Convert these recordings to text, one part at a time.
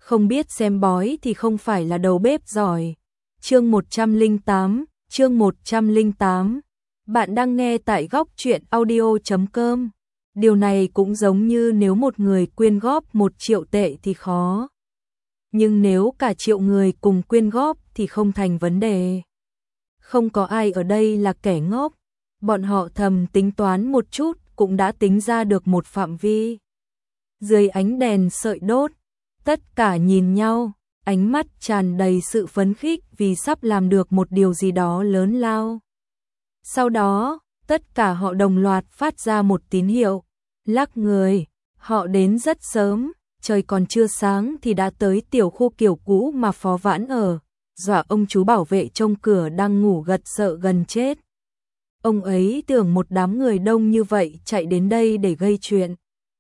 không biết xem bói thì không phải là đầu bếp giỏi. Chương 108. Bạn đang nghe tại góc truyện audio.com. Điều này cũng giống như nếu một người quyên góp 1 triệu tệ thì khó. Nhưng nếu cả triệu người cùng quyên góp thì không thành vấn đề. Không có ai ở đây là kẻ ngốc. Bọn họ thầm tính toán một chút cũng đã tính ra được một phạm vi. Dưới ánh đèn sợi đốt, tất cả nhìn nhau, ánh mắt tràn đầy sự phấn khích vì sắp làm được một điều gì đó lớn lao. Sau đó, tất cả họ đồng loạt phát ra một tín hiệu, lắc người. Họ đến rất sớm, trời còn chưa sáng thì đã tới tiểu khu kiểu cũ mà Phó Vãn ở, dọa ông chú bảo vệ trông cửa đang ngủ gật sợ gần chết. Ông ấy tưởng một đám người đông như vậy chạy đến đây để gây chuyện.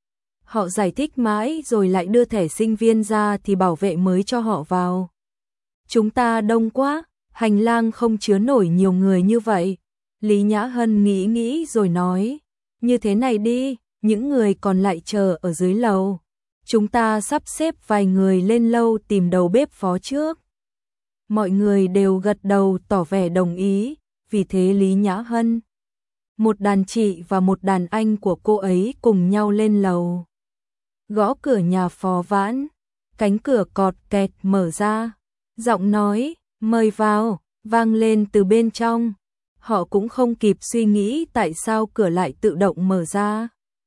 Họ giải thích mãi rồi lại đưa thẻ sinh viên ra thì bảo vệ mới cho họ vào. Chúng ta đông quá, hành lang không chứa nổi nhiều người như vậy. Lý Nhã Hân nghĩ rồi nói, như thế này đi, những người còn lại chờ ở dưới lầu. Chúng ta sắp xếp vài người lên lâu tìm đầu bếp Phó trước. Mọi người đều gật đầu tỏ vẻ đồng ý, vì thế Lý Nhã Hân, một đàn chị và một đàn anh của cô ấy cùng nhau lên lầu. Gõ cửa nhà Phó Vãn, cánh cửa cọt kẹt mở ra, giọng nói, mời vào, vang lên từ bên trong. Họ cũng không kịp suy nghĩ tại sao cửa lại tự động mở ra.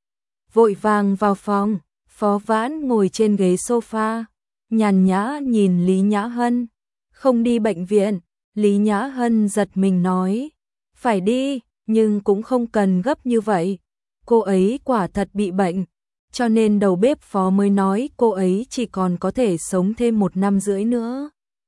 Vội vàng vào phòng, Phó Vãn ngồi trên ghế sofa, nhàn nhã nhìn Lý Nhã Hân. Không đi bệnh viện, Lý Nhã Hân giật mình nói, phải đi, nhưng cũng không cần gấp như vậy. Cô ấy quả thật bị bệnh, cho nên đầu bếp Phó mới nói cô ấy chỉ còn có thể sống thêm 1 năm rưỡi nữa.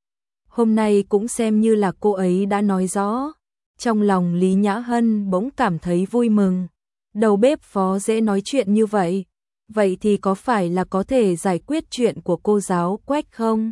Hôm nay cũng xem như là cô ấy đã nói rõ. Trong lòng Lý Nhã Hân bỗng cảm thấy vui mừng. Đầu bếp Phó dễ nói chuyện như vậy. Vậy thì có phải là có thể giải quyết chuyện của cô giáo Quách không?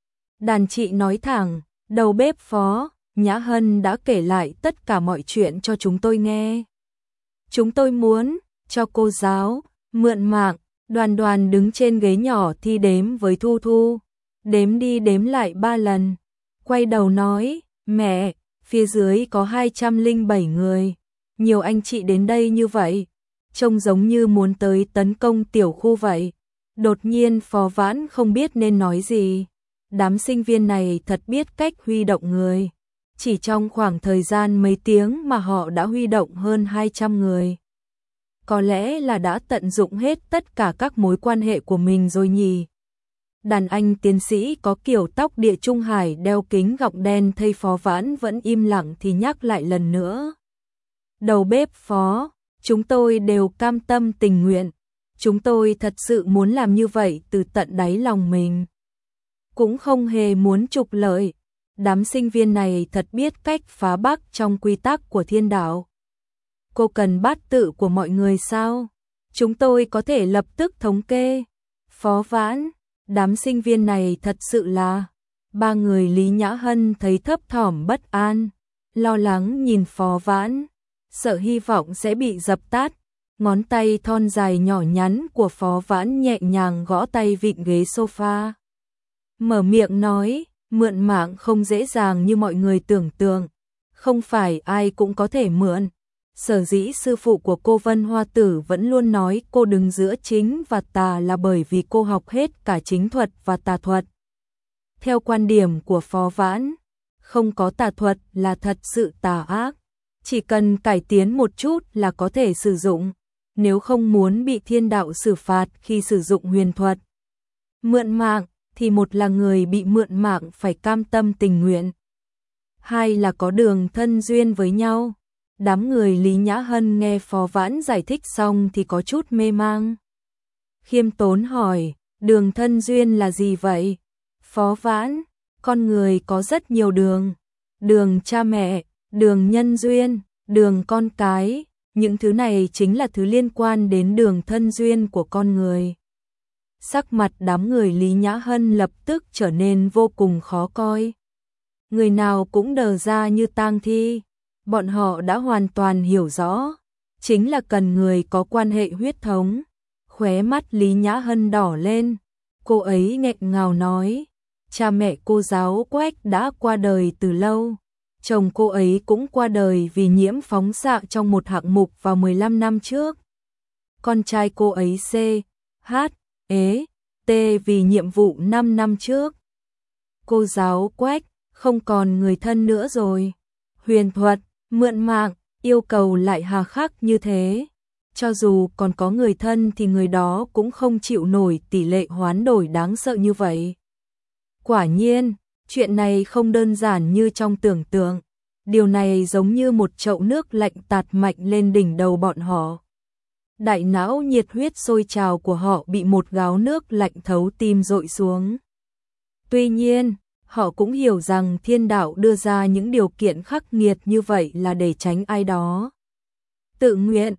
Đàn chị nói thẳng, đầu bếp Phó, Nhã Hân đã kể lại tất cả mọi chuyện cho chúng tôi nghe. Chúng tôi muốn cho cô giáo mượn mạng. Đoàn đứng trên ghế nhỏ thi đếm với Thu Thu. Đếm đi đếm lại 3 lần. Quay đầu nói, mẹ, phía dưới có 207 người. Nhiều anh chị đến đây như vậy. Trông giống như muốn tới tấn công tiểu khu vậy. Đột nhiên Phó Vãn không biết nên nói gì. Đám sinh viên này thật biết cách huy động người. Chỉ trong khoảng thời gian mấy tiếng mà họ đã huy động hơn 200 người. Có lẽ là đã tận dụng hết tất cả các mối quan hệ của mình rồi nhỉ. Đàn anh tiến sĩ có kiểu tóc Địa Trung Hải đeo kính gọng đen thấy Phó Vãn vẫn im lặng thì nhắc lại lần nữa. Đầu bếp Phó, chúng tôi đều cam tâm tình nguyện. Chúng tôi thật sự muốn làm như vậy từ tận đáy lòng mình. Cũng không hề muốn trục lợi. Đám sinh viên này thật biết cách phá bắc trong quy tắc của thiên đạo. Cô cần bát tự của mọi người sao? Chúng tôi có thể lập tức thống kê. Phó Vãn, đám sinh viên này thật sự là... 3 người Lý Nhã Hân thấy thấp thỏm bất an, lo lắng nhìn Phó Vãn, sợ hy vọng sẽ bị dập tắt. Ngón tay thon dài nhỏ nhắn của Phó Vãn nhẹ nhàng gõ tay vịn ghế sofa. Mở miệng nói, mượn mạng không dễ dàng như mọi người tưởng tượng. Không phải ai cũng có thể mượn. Sở dĩ sư phụ của cô Vân Hoa Tử vẫn luôn nói cô đứng giữa chính và tà là bởi vì cô học hết cả chính thuật và tà thuật. Theo quan điểm của Phó Vãn, không có tà thuật là thật sự tà ác. Chỉ cần cải tiến một chút là có thể sử dụng, nếu không muốn bị thiên đạo xử phạt khi sử dụng huyền thuật. Mượn mạng thì một là người bị mượn mạng phải cam tâm tình nguyện. 2 là có đường thân duyên với nhau. Đám người Lý Nhã Hân nghe Phó Vãn giải thích xong thì có chút mê mang. Khiêm tốn hỏi, đường thân duyên là gì vậy? Phó Vãn, con người có rất nhiều đường. Đường cha mẹ, đường nhân duyên, đường con cái. Những thứ này chính là thứ liên quan đến đường thân duyên của con người. Sắc mặt đám người Lý Nhã Hân lập tức trở nên vô cùng khó coi. Người nào cũng đờ ra như tang thi. Bọn họ đã hoàn toàn hiểu rõ, chính là cần người có quan hệ huyết thống. Khóe mắt Lý Nhã Hân đỏ lên, Cô ấy nghẹn ngào nói, cha mẹ cô giáo Quách đã qua đời từ lâu. Chồng cô ấy cũng qua đời vì nhiễm phóng xạ trong một hạng mục vào 15 năm trước. Con trai cô ấy C, H, E, T vì nhiệm vụ 5 năm trước. Cô giáo Quách không còn người thân nữa rồi. Huyền thuật, mượn mạng, yêu cầu lại hà khắc như thế. Cho dù còn có người thân thì người đó cũng không chịu nổi tỷ lệ hoán đổi đáng sợ như vậy. Quả nhiên, chuyện này không đơn giản như trong tưởng tượng. Điều này giống như một chậu nước lạnh tạt mạnh lên đỉnh đầu bọn họ. Đại não nhiệt huyết sôi trào của họ bị một gáo nước lạnh thấu tim dội xuống. Tuy nhiên, họ cũng hiểu rằng thiên đạo đưa ra những điều kiện khắc nghiệt như vậy là để tránh ai đó. Tự nguyện,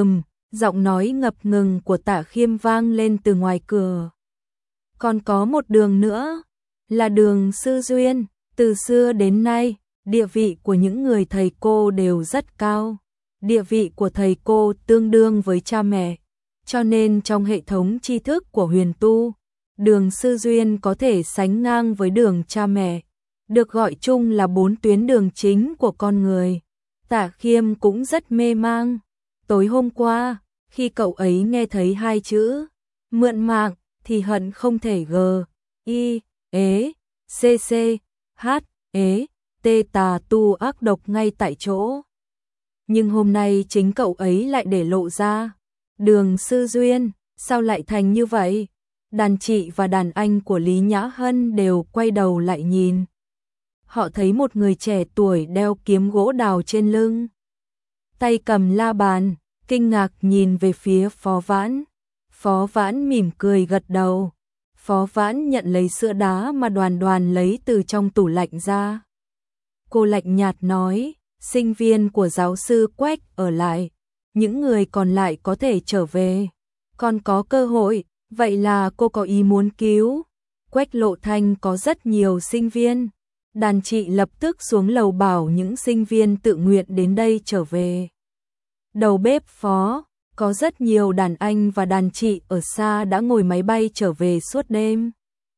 giọng nói ngập ngừng của Tạ Khiêm vang lên từ ngoài cửa. Còn có một đường nữa, là đường sư duyên. Từ xưa đến nay, địa vị của những người thầy cô đều rất cao. Địa vị của thầy cô tương đương với cha mẹ. Cho nên trong hệ thống tri thức của huyền tu, đường sư duyên có thể sánh ngang với đường cha mẹ. Được gọi chung là 4 tuyến đường chính của con người. Tạ Khiêm cũng rất mê mang. Tối hôm qua, khi cậu ấy nghe thấy 2 chữ mượn mạng thì hận không thể G, I, E, C, C, H, E, T tà tu ác độc ngay tại chỗ. Nhưng hôm nay chính cậu ấy lại để lộ ra. Đường sư duyên, sao lại thành như vậy? Đàn chị và đàn anh của Lý Nhã Hân đều quay đầu lại nhìn. Họ thấy một người trẻ tuổi đeo kiếm gỗ đào trên lưng, tay cầm la bàn, kinh ngạc nhìn về phía Phó Vãn. Phó Vãn mỉm cười gật đầu. Phó Vãn nhận lấy sữa đá mà Đoàn Đoàn lấy từ trong tủ lạnh ra. Cô lạnh nhạt nói, sinh viên của giáo sư Quách ở lại, những người còn lại có thể trở về. Còn có cơ hội, vậy là cô có ý muốn cứu. Quách Lộ Thanh có rất nhiều sinh viên. Đàn chị lập tức xuống lầu bảo những sinh viên tự nguyện đến đây trở về. Đầu bếp Phó, có rất nhiều đàn anh và đàn chị ở xa đã ngồi máy bay trở về suốt đêm.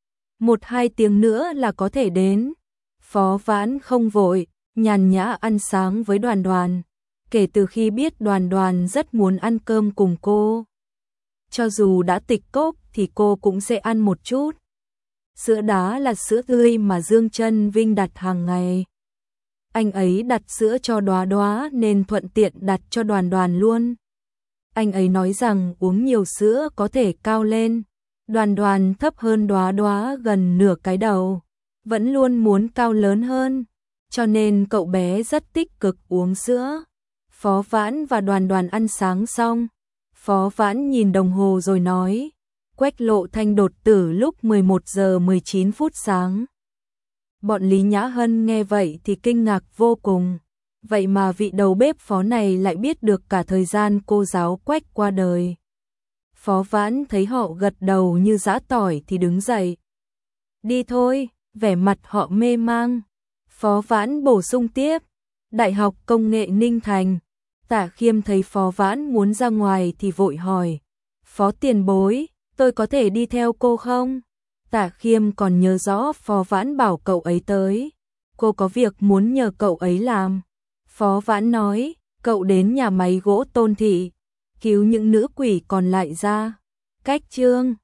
1-2 tiếng nữa là có thể đến. Phó Vãn không vội, nhàn nhã ăn sáng với Đoàn Đoàn. Kể từ khi biết Đoàn Đoàn rất muốn ăn cơm cùng cô, cho dù đã tịch cốc thì cô cũng sẽ ăn một chút. Sữa đá là sữa tươi mà Dương Chân Vinh đặt hàng ngày. Anh ấy đặt sữa cho Đóa Đóa nên thuận tiện đặt cho Đoàn Đoàn luôn. Anh ấy nói rằng uống nhiều sữa có thể cao lên. Đoàn Đoàn thấp hơn Đóa Đóa gần nửa cái đầu, vẫn luôn muốn cao lớn hơn, cho nên cậu bé rất tích cực uống sữa. Phó Vãn và Đoàn Đoàn ăn sáng xong, Phó Vãn nhìn đồng hồ rồi nói, Quách Lộ Thanh đột tử lúc 11 giờ 19 phút sáng. Bọn Lý Nhã Hân nghe vậy thì kinh ngạc vô cùng. Vậy mà vị đầu bếp Phó này lại biết được cả thời gian cô giáo Quách qua đời. Phó Vãn thấy họ gật đầu như giã tỏi thì đứng dậy. Đi thôi, vẻ mặt họ mê mang. Phó Vãn bổ sung tiếp, Đại học Công nghệ Ninh Thành. Tạ Khiêm thấy Phó Vãn muốn ra ngoài thì vội hỏi, Phó tiền bối, tôi có thể đi theo cô không? Tạ Khiêm còn nhớ rõ Phó Vãn bảo cậu ấy tới. Cô có việc muốn nhờ cậu ấy làm. Phó Vãn nói, cậu đến nhà máy gỗ Tôn Thị, cứu những nữ quỷ còn lại ra. Cách chương